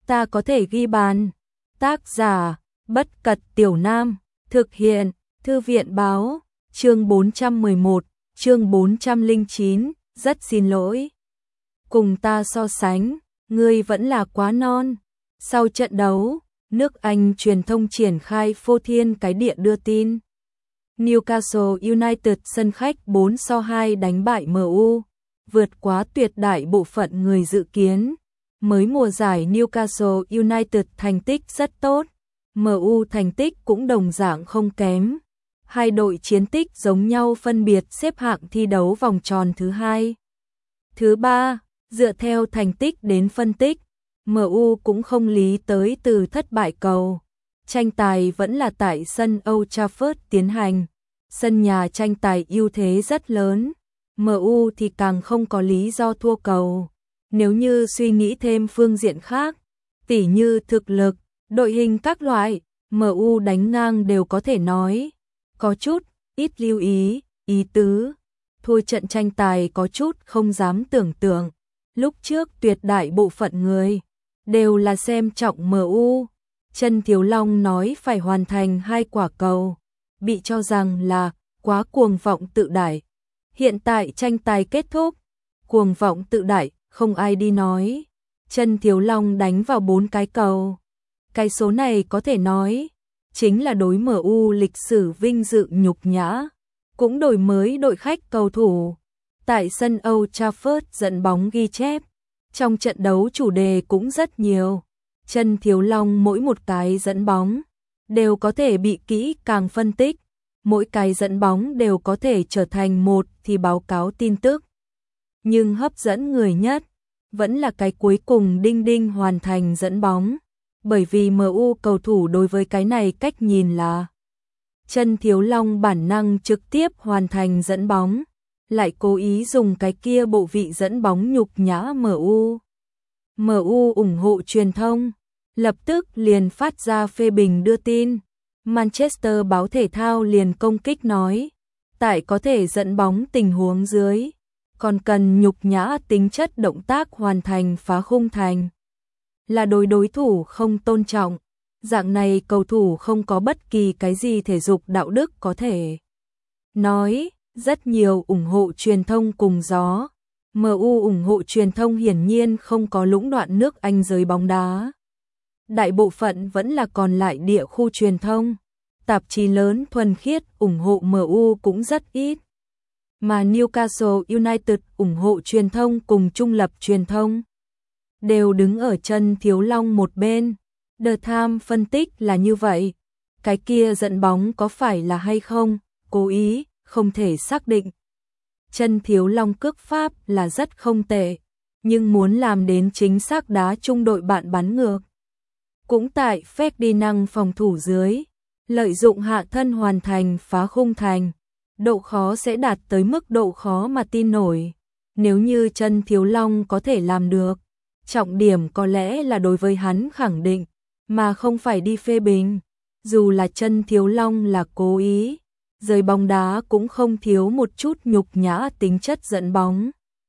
ta có thể ghi bàn. Tác giả, Bất Cật Tiểu Nam, thực hiện, Thư viện Báo, chương 411, chương 409, rất xin lỗi. Cùng ta so sánh, ngươi vẫn là quá non. Sau trận đấu, nước Anh truyền thông triển khai phô thiên cái địa đưa tin. Newcastle United sân khách 4-2 đánh bại MU, vượt quá tuyệt đại bộ phận người dự kiến. Mới mùa giải Newcastle United thành tích rất tốt, MU thành tích cũng đồng dạng không kém. Hai đội chiến tích giống nhau phân biệt xếp hạng thi đấu vòng tròn thứ 2. Thứ 3, dựa theo thành tích đến phân tích, MU cũng không lý tới từ thất bại cầu. Tranh tài vẫn là tại sân Old Trafford tiến hành. Sân nhà tranh tài ưu thế rất lớn, MU thì càng không có lý do thua cầu. Nếu như suy nghĩ thêm phương diện khác, tỉ như thực lực, đội hình các loại, MU đánh ngang đều có thể nói. Có chút, ít lưu ý tứ. Thua trận tranh tài có chút không dám tưởng tượng. Lúc trước tuyệt đại bộ phận người đều là xem trọng MU. Trần Thiếu Long nói phải hoàn thành 2 quả cầu, bị cho rằng là quá cuồng vọng tự đại. Hiện tại tranh tài kết thúc, cuồng vọng tự đại không ai đi nói. Trần Thiếu Long đánh vào 4 cái cầu. Cái số này có thể nói chính là đối MU lịch sử vinh dự nhục nhã, cũng đổi mới đội khách cầu thủ. Tại sân Old Trafford dẫn bóng ghi chép, trong trận đấu chủ đề cũng rất nhiều. Trần Thiếu Long mỗi một cái dẫn bóng đều có thể bị kỹ càng phân tích, mỗi cái dẫn bóng đều có thể trở thành một thì báo cáo tin tức. Nhưng hấp dẫn người nhất vẫn là cái cuối cùng đinh đinh hoàn thành dẫn bóng, bởi vì MU cầu thủ đối với cái này cách nhìn là Trần Thiếu Long bản năng trực tiếp hoàn thành dẫn bóng, lại cố ý dùng cái kia bộ vị dẫn bóng nhục nhã MU. MU ủng hộ truyền thông lập tức liền phát ra phê bình đưa tin. Manchester báo thể thao liền công kích nói, tại có thể dẫn bóng tình huống dưới, còn cần nhục nhã tính chất động tác hoàn thành phá khung thành. Là đối thủ không tôn trọng, dạng này cầu thủ không có bất kỳ cái gì thể dục đạo đức có thể. Nói, rất nhiều ủng hộ truyền thông cùng gió. MU ủng hộ truyền thông hiển nhiên không có lũng đoạn nước Anh giới bóng đá. Đại bộ phận vẫn là còn lại địa khu truyền thông. Tạp chí lớn thuần khiết ủng hộ MU cũng rất ít. Mà Newcastle United ủng hộ truyền thông cùng trung lập truyền thông đều đứng ở Trần Thiếu Long một bên. The Times phân tích là như vậy. Cái kia dẫn bóng có phải là hay không, cố ý, không thể xác định. Trần Thiếu Long cước pháp là rất không tệ, nhưng muốn làm đến chính xác đá trung đội bạn bắn ngược. Cũng tại Ferdinand phòng thủ dưới, lợi dụng hạ thân hoàn thành phá khung thành, độ khó sẽ đạt tới mức độ khó mà tin nổi. Nếu như Trần Thiếu Long có thể làm được, trọng điểm có lẽ là đối với hắn khẳng định, mà không phải đi phê bình. Dù là Trần Thiếu Long là cố ý, giới bóng đá cũng không thiếu một chút nhục nhã tính chất dẫn bóng.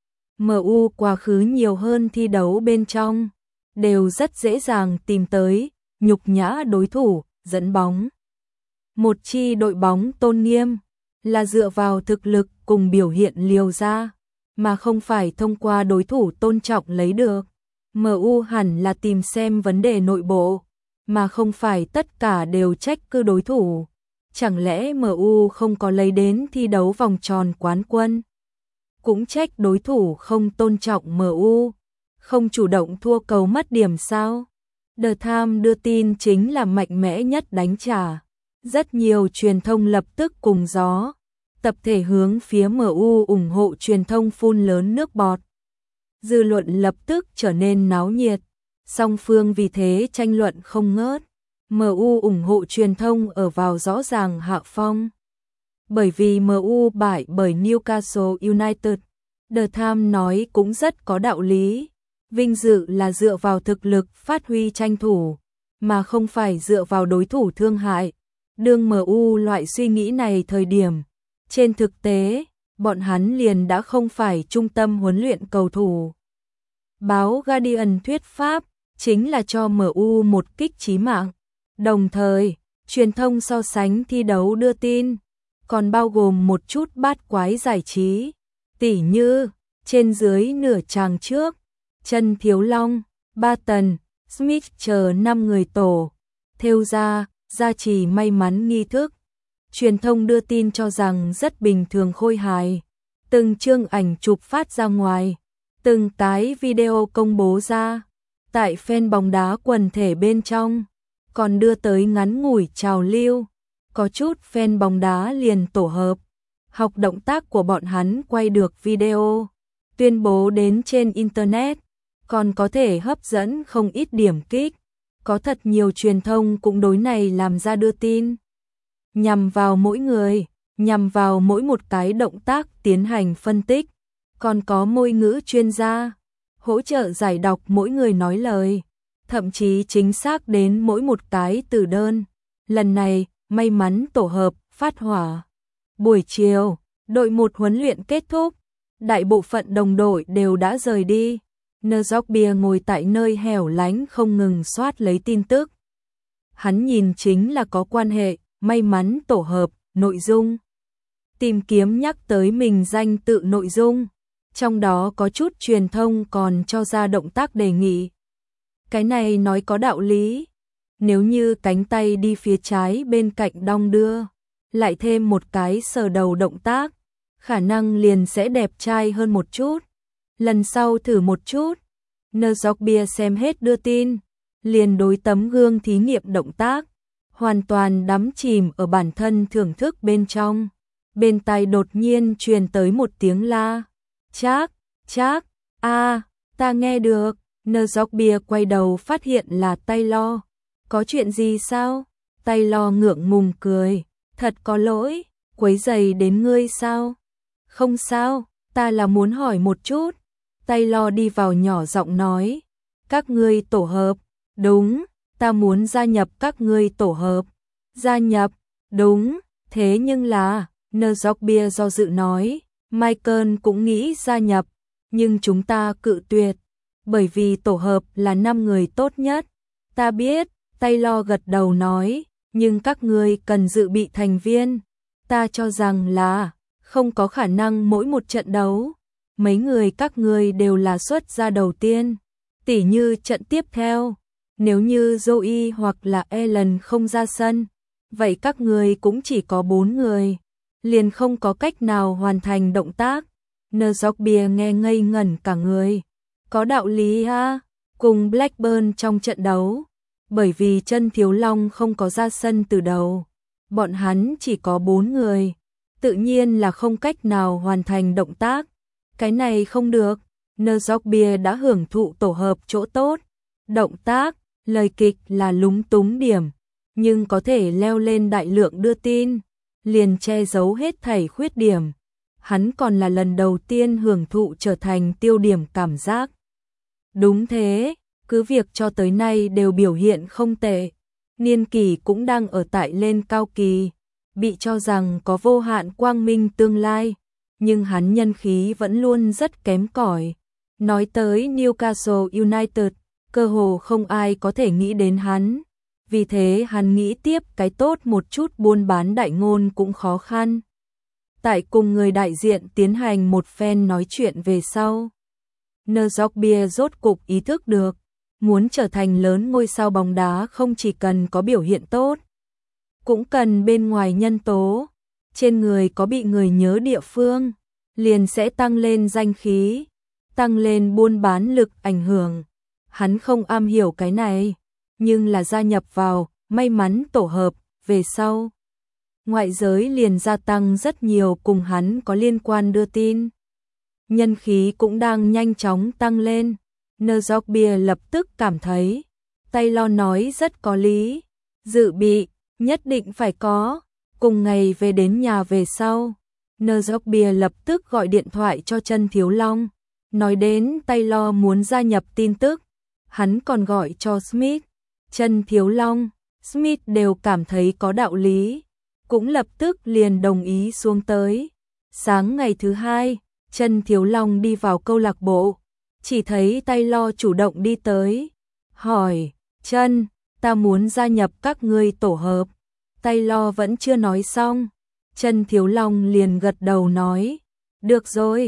MU quá khứ nhiều hơn thi đấu bên trong, đều rất dễ dàng tìm tới nhục nhã đối thủ, dẫn bóng. Một chi đội bóng tôn nghiêm là dựa vào thực lực cùng biểu hiện liều ra, mà không phải thông qua đối thủ tôn trọng lấy được. MU hẳn là tìm xem vấn đề nội bộ, mà không phải tất cả đều trách cứ đối thủ. Chẳng lẽ MU không có lấy đến thi đấu vòng tròn quán quân? Cũng trách đối thủ không tôn trọng MU, không chủ động thua cầu mất điểm sao? The Times đưa tin chính là mạnh mẽ nhất đánh trả. Rất nhiều truyền thông lập tức cùng gió, tập thể hướng phía MU ủng hộ truyền thông phun lớn nước bọt. Dư luận lập tức trở nên náo nhiệt, song phương vì thế tranh luận không ngớt. MU ủng hộ truyền thông ở vào rõ ràng hạ phong. Bởi vì MU bại bởi Newcastle United, The Times nói cũng rất có đạo lý. Vinh dự là dựa vào thực lực phát huy tranh thủ, mà không phải dựa vào đối thủ thương hại. Đương MU loại suy nghĩ này thời điểm, trên thực tế, bọn hắn liền đã không phải trung tâm huấn luyện cầu thủ. Báo Guardian thuyết pháp, chính là cho MU một kích chí mạng. Đồng thời, truyền thông so sánh thi đấu đưa tin, còn bao gồm một chút bát quái giải trí, tỉ như trên dưới nửa chàng trước, Chân Thiếu Long, Barton, Smith chờ 5 người tổ, thêu ra, gia trì may mắn nghi thức. Truyền thông đưa tin cho rằng rất bình thường khôi hài, từng chương ảnh chụp phát ra ngoài, từng cái video công bố ra, tại fan bóng đá quần thể bên trong, còn đưa tới ngắn ngủi trào lưu, có chút fan bóng đá liền tổ hợp, học động tác của bọn hắn quay được video, tuyên bố đến trên Internet, còn có thể hấp dẫn không ít điểm kích, có thật nhiều truyền thông cũng đối này làm ra đưa tin. Nhằm vào mỗi người, nhằm vào mỗi một cái động tác tiến hành phân tích, còn có môi ngữ chuyên gia, hỗ trợ giải đọc mỗi người nói lời, thậm chí chính xác đến mỗi một cái từ đơn. Lần này, may mắn tổ hợp, phát hỏa. Buổi chiều, đội 1 huấn luyện kết thúc, đại bộ phận đồng đội đều đã rời đi. Njokbia ngồi tại nơi hẻo lánh không ngừng soát lấy tin tức. Hắn nhìn chính là có quan hệ, may mắn tổ hợp, nội dung. Tìm kiếm nhắc tới mình danh tự nội dung, trong đó có chút truyền thông còn cho ra động tác đề nghị. Cái này nói có đạo lý, nếu như cánh tay đi phía trái bên cạnh đong đưa, lại thêm một cái sờ đầu động tác, khả năng liền sẽ đẹp trai hơn một chút. Lần sau thử một chút. Njokbia xem hết đưa tin, liền đối tấm gương thí nghiệm động tác, hoàn toàn đắm chìm ở bản thân thưởng thức bên trong. Bên tai đột nhiên truyền tới một tiếng la. Trác, Trác, ta nghe được. Njokbia quay đầu phát hiện là Taylor. Có chuyện gì sao? Taylor ngượng ngùng cười. Thật có lỗi, quấy rầy đến ngươi sao? Không sao, ta là muốn hỏi một chút. Taylor đi vào nhỏ giọng nói. Các ngươi tổ hợp. Đúng, ta muốn gia nhập các ngươi tổ hợp. Gia nhập, đúng, thế nhưng là, Njokbia do dự nói, Michael cũng nghĩ gia nhập, nhưng chúng ta cự tuyệt, bởi vì tổ hợp là 5 người tốt nhất. Ta biết, Taylor gật đầu nói, nhưng các ngươi cần dự bị thành viên. Ta cho rằng là, không có khả năng mỗi một trận đấu. Mấy người các ngươi đều là xuất ra đầu tiên, tỉ như trận tiếp theo. Nếu như Joey hoặc là Ellen không ra sân, vậy các ngươi cũng chỉ có 4 người, liền không có cách nào hoàn thành động tác. Njokbia nghe ngây ngẩn cả người. Có đạo lý ha, cùng Blackburn trong trận đấu, bởi vì Chân Thiếu Long không có ra sân từ đầu, bọn hắn chỉ có 4 người, tự nhiên là không cách nào hoàn thành động tác. Cái này không được. Njokbia đã hưởng thụ tổ hợp chỗ tốt, động tác, lời kịch là lúng túng điểm, nhưng có thể leo lên đại lượng đưa tin, liền che giấu hết thảy khuyết điểm. Hắn còn là lần đầu tiên hưởng thụ trở thành tiêu điểm cảm giác. Đúng thế, cứ việc cho tới nay đều biểu hiện không tệ, niên kỷ cũng đang ở tại lên cao kỳ, bị cho rằng có vô hạn quang minh tương lai, nhưng hắn nhân khí vẫn luôn rất kém cỏi. Nói tới Newcastle United, cơ hồ không ai có thể nghĩ đến hắn, vì thế hắn nghĩ tiếp cái tốt một chút buôn bán đại ngôn cũng khó khăn. Tại cùng người đại diện tiến hành một phen nói chuyện về sau, Njokbia rốt cục ý thức được, muốn trở thành lớn ngôi sao bóng đá không chỉ cần có biểu hiện tốt, cũng cần bên ngoài nhân tố, trên người có bị người nhớ địa phương, liền sẽ tăng lên danh khí, tăng lên buôn bán lực ảnh hưởng. Hắn không am hiểu cái này, nhưng là gia nhập vào may mắn tổ hợp về sau, ngoại giới liền gia tăng rất nhiều cùng hắn có liên quan đưa tin. Nhân khí cũng đang nhanh chóng tăng lên. Njokbia lập tức cảm thấy Taylor nói rất có lý, dự bị nhất định phải có. Cùng ngày về đến nhà về sau, Njokbia lập tức gọi điện thoại cho Chân Thiếu Long, nói đến Taylor muốn gia nhập tin tức. Hắn còn gọi cho Smith, Chân Thiếu Long, Smith đều cảm thấy có đạo lý, cũng lập tức liền đồng ý xuống tới. Sáng ngày thứ hai, Chân Thiếu Long đi vào câu lạc bộ, chỉ thấy Taylor chủ động đi tới, hỏi, Chân, ta muốn gia nhập các ngươi tổ hợp. Taylor vẫn chưa nói xong, Chân Thiếu Long liền gật đầu nói, được rồi.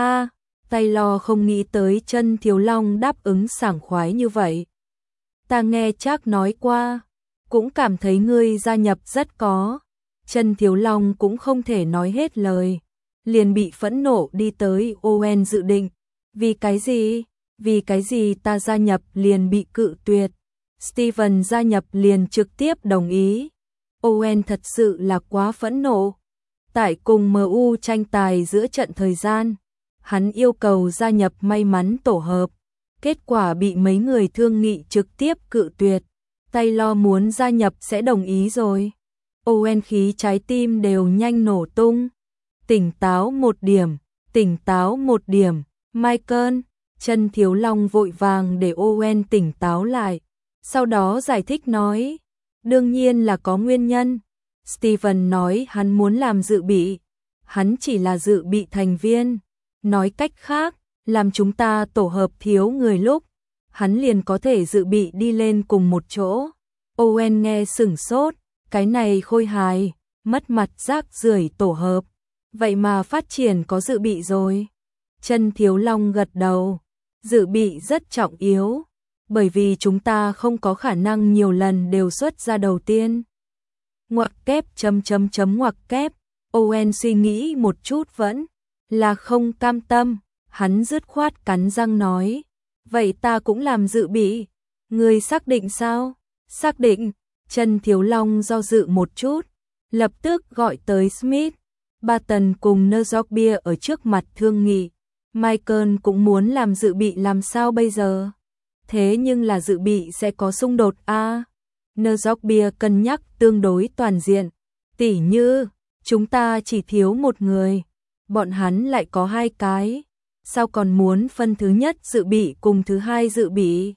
Taylor không nghĩ tới Chân Thiếu Long đáp ứng sảng khoái như vậy. Ta nghe Trác nói qua, cũng cảm thấy ngươi gia nhập rất có. Chân Thiếu Long cũng không thể nói hết lời, liền bị phẫn nộ đi tới Owen dự định. Vì cái gì? Vì cái gì ta gia nhập liền bị cự tuyệt? Steven gia nhập liền trực tiếp đồng ý. Owen thật sự là quá phẫn nộ. Tại cùng MU tranh tài giữa trận thời gian, hắn yêu cầu gia nhập may mắn tổ hợp. Kết quả bị mấy người thương nghị trực tiếp cự tuyệt. Taylor muốn gia nhập sẽ đồng ý rồi. Owen khí trái tim đều nhanh nổ tung. Tỉnh táo một điểm, tỉnh táo một điểm. Michael, Chân Thiếu Long vội vàng để Owen tỉnh táo lại. Sau đó giải thích nói, đương nhiên là có nguyên nhân. Steven nói hắn muốn làm dự bị. Hắn chỉ là dự bị thành viên. Nói cách khác, làm chúng ta tổ hợp thiếu người lúc, hắn liền có thể dự bị đi lên cùng một chỗ. Owen nghe sửng sốt, cái này khôi hài, mất mặt rác rưởi tổ hợp. Vậy mà phát triển có dự bị rồi. Chân Thiếu Long gật đầu, dự bị rất trọng yếu, bởi vì chúng ta không có khả năng nhiều lần đều xuất ra đầu tiên. Ngoặc kép ngoặc kép, Owen suy nghĩ một chút vẫn là không cam tâm, hắn dứt khoát cắn răng nói, vậy ta cũng làm dự bị. Ngươi xác định sao? Xác định. Chân Thiếu Long do dự một chút, lập tức gọi tới Smith, Barton cùng Nezogbia ở trước mặt thương nghị. Michael cũng muốn làm dự bị, làm sao bây giờ? Thế nhưng là dự bị sẽ có xung đột a. Nezogbia cân nhắc tương đối toàn diện, tỉ như chúng ta chỉ thiếu một người, bọn hắn lại có 2 cái, sao còn muốn phân thứ nhất dự bị cùng thứ hai dự bị?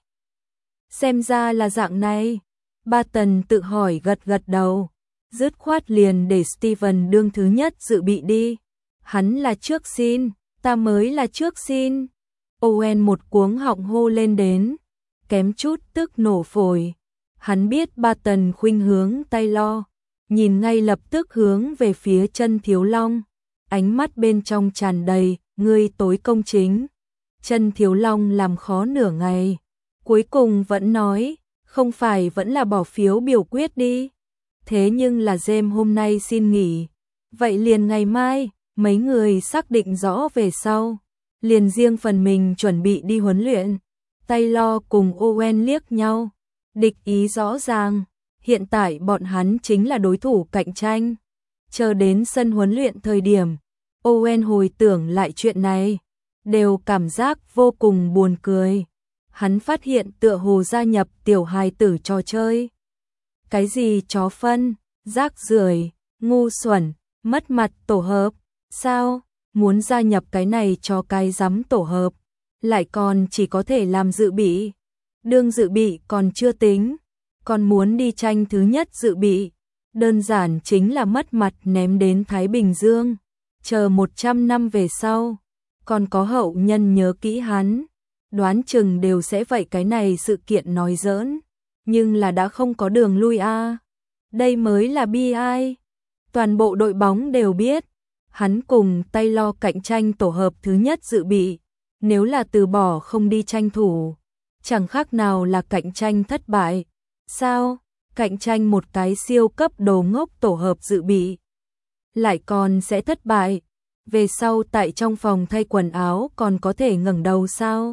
Xem ra là dạng này. Barton tự hỏi gật gật đầu, dứt khoát liền để Steven đương thứ nhất dự bị đi. Hắn là trước xin, ta mới là trước xin. Owen một cuống họng hô lên đến, kém chút tức nổ phổi. Hắn biết Barton khuynh hướng Taylor, nhìn ngay lập tức hướng về phía Chân Thiếu Long, ánh mắt bên trong tràn đầy, ngươi tối công chính. Chân Thiếu Long làm khó nửa ngày, cuối cùng vẫn nói, không phải vẫn là bỏ phiếu biểu quyết đi. Thế nhưng là James hôm nay xin nghỉ, vậy liền ngày mai, mấy người xác định rõ về sau, liền riêng phần mình chuẩn bị đi huấn luyện. Taylor cùng Owen liếc nhau, địch ý rõ ràng, hiện tại bọn hắn chính là đối thủ cạnh tranh. Chờ đến sân huấn luyện thời điểm, Owen hồi tưởng lại chuyện này, đều cảm giác vô cùng buồn cười. Hắn phát hiện tựa hồ gia nhập tiểu hài tử trò chơi. Cái gì chó phân, rác rưởi, ngu xuẩn, mất mặt tổ hợp, sao, muốn gia nhập cái này cho cái rắm tổ hợp, lại còn chỉ có thể làm dự bị. Đương dự bị còn chưa tính, còn muốn đi tranh thứ nhất dự bị, đơn giản chính là mất mặt ném đến Thái Bình Dương. Chờ 100 năm về sau, còn có hậu nhân nhớ kỹ hắn, đoán chừng đều sẽ vậy cái này sự kiện nói giỡn, nhưng là đã không có đường lui a. Đây mới là bi ai. Toàn bộ đội bóng đều biết, hắn cùng Taylor cạnh tranh tổ hợp thứ nhất dự bị, nếu là từ bỏ không đi tranh thủ, chẳng khác nào là cạnh tranh thất bại. Sao? Cạnh tranh một cái siêu cấp đồ ngốc tổ hợp dự bị, lại còn sẽ thất bại? Về sau tại trong phòng thay quần áo còn có thể ngẩng đầu sao?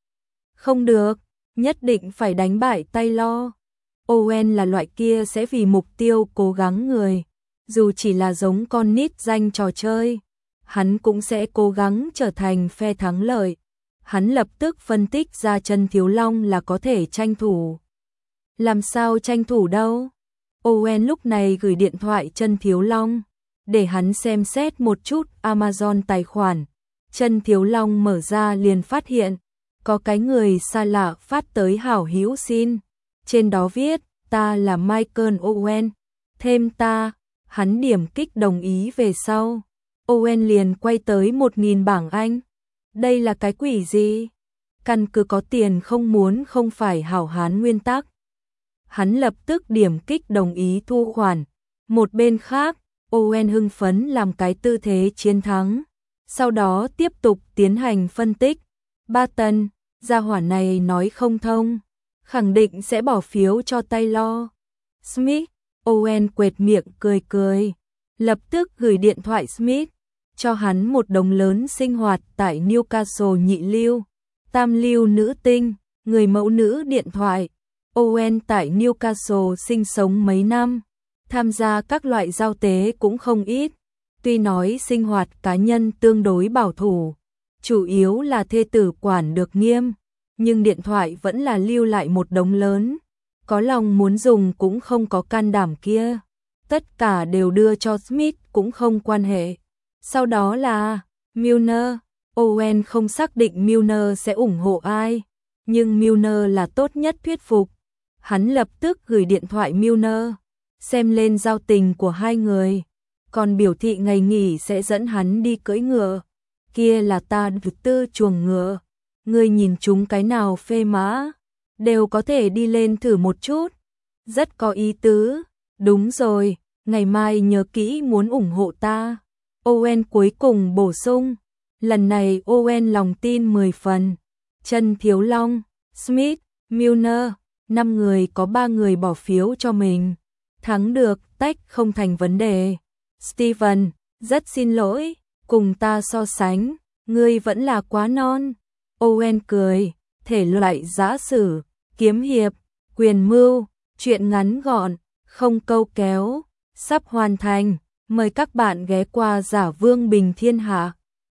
Không được, nhất định phải đánh bại Taylor. Owen là loại kia sẽ vì mục tiêu cố gắng người, dù chỉ là giống con nít danh trò chơi, hắn cũng sẽ cố gắng trở thành phe thắng lợi. Hắn lập tức phân tích ra Chân Thiếu Long là có thể tranh thủ. Làm sao tranh thủ đâu? Owen lúc này gửi điện thoại Chân Thiếu Long, để hắn xem xét một chút Amazon tài khoản. Chân Thiếu Long mở ra liền phát hiện, có cái người xa lạ phát tới hảo hữu xin. Trên đó viết, ta là Michael Owen, thêm ta. Hắn điểm kích đồng ý về sau. Owen liền quay tới 1000 bảng Anh. Đây là cái quỷ gì? căn cứ có tiền không muốn không phải hảo hán nguyên tắc. Hắn lập tức điểm kích đồng ý thu khoản. Một bên khác, Owen hưng phấn làm cái tư thế chiến thắng. Sau đó tiếp tục tiến hành phân tích. Barton, gia hỏa này nói không thông, khẳng định sẽ bỏ phiếu cho Taylor. Smith, Owen quệt miệng cười cười, lập tức gửi điện thoại Smith, cho hắn một đồng lớn sinh hoạt tại Newcastle nhị lưu, tam lưu nữ tinh, người mẫu nữ điện thoại. Owen tại Newcastle sinh sống mấy năm, tham gia các loại giao tế cũng không ít. Tuy nói sinh hoạt cá nhân tương đối bảo thủ, chủ yếu là thê tử quản được nghiêm, nhưng điện thoại vẫn là lưu lại một đống lớn. Có lòng muốn dùng cũng không có can đảm kia. Tất cả đều đưa cho Smith cũng không quan hệ. Sau đó là Milner. Owen không xác định Milner sẽ ủng hộ ai, nhưng Milner là tốt nhất thuyết phục. Hắn lập tức gửi điện thoại Milner, xem lên giao tình của hai người, còn biểu thị ngày nghỉ sẽ dẫn hắn đi cưỡi ngựa. Kia là ta tư chuồng ngựa, ngươi nhìn chúng cái nào phê mã, đều có thể đi lên thử một chút. Rất có ý tứ. Đúng rồi, ngày mai nhớ kỹ muốn ủng hộ ta. Owen cuối cùng bổ sung. Lần này Owen lòng tin 10 phần. Trần Thiếu Long, Smith, Milner, 5 người có 3 người bỏ phiếu cho mình. Thắng được, tách không thành vấn đề. Steven, rất xin lỗi, cùng ta so sánh, ngươi vẫn là quá non. Owen cười, thể loại giã sử, kiếm hiệp, quyền mưu, truyện ngắn gọn, không câu kéo, sắp hoàn thành. Mời các bạn ghé qua Giả Vương Bình Thiên Hạ.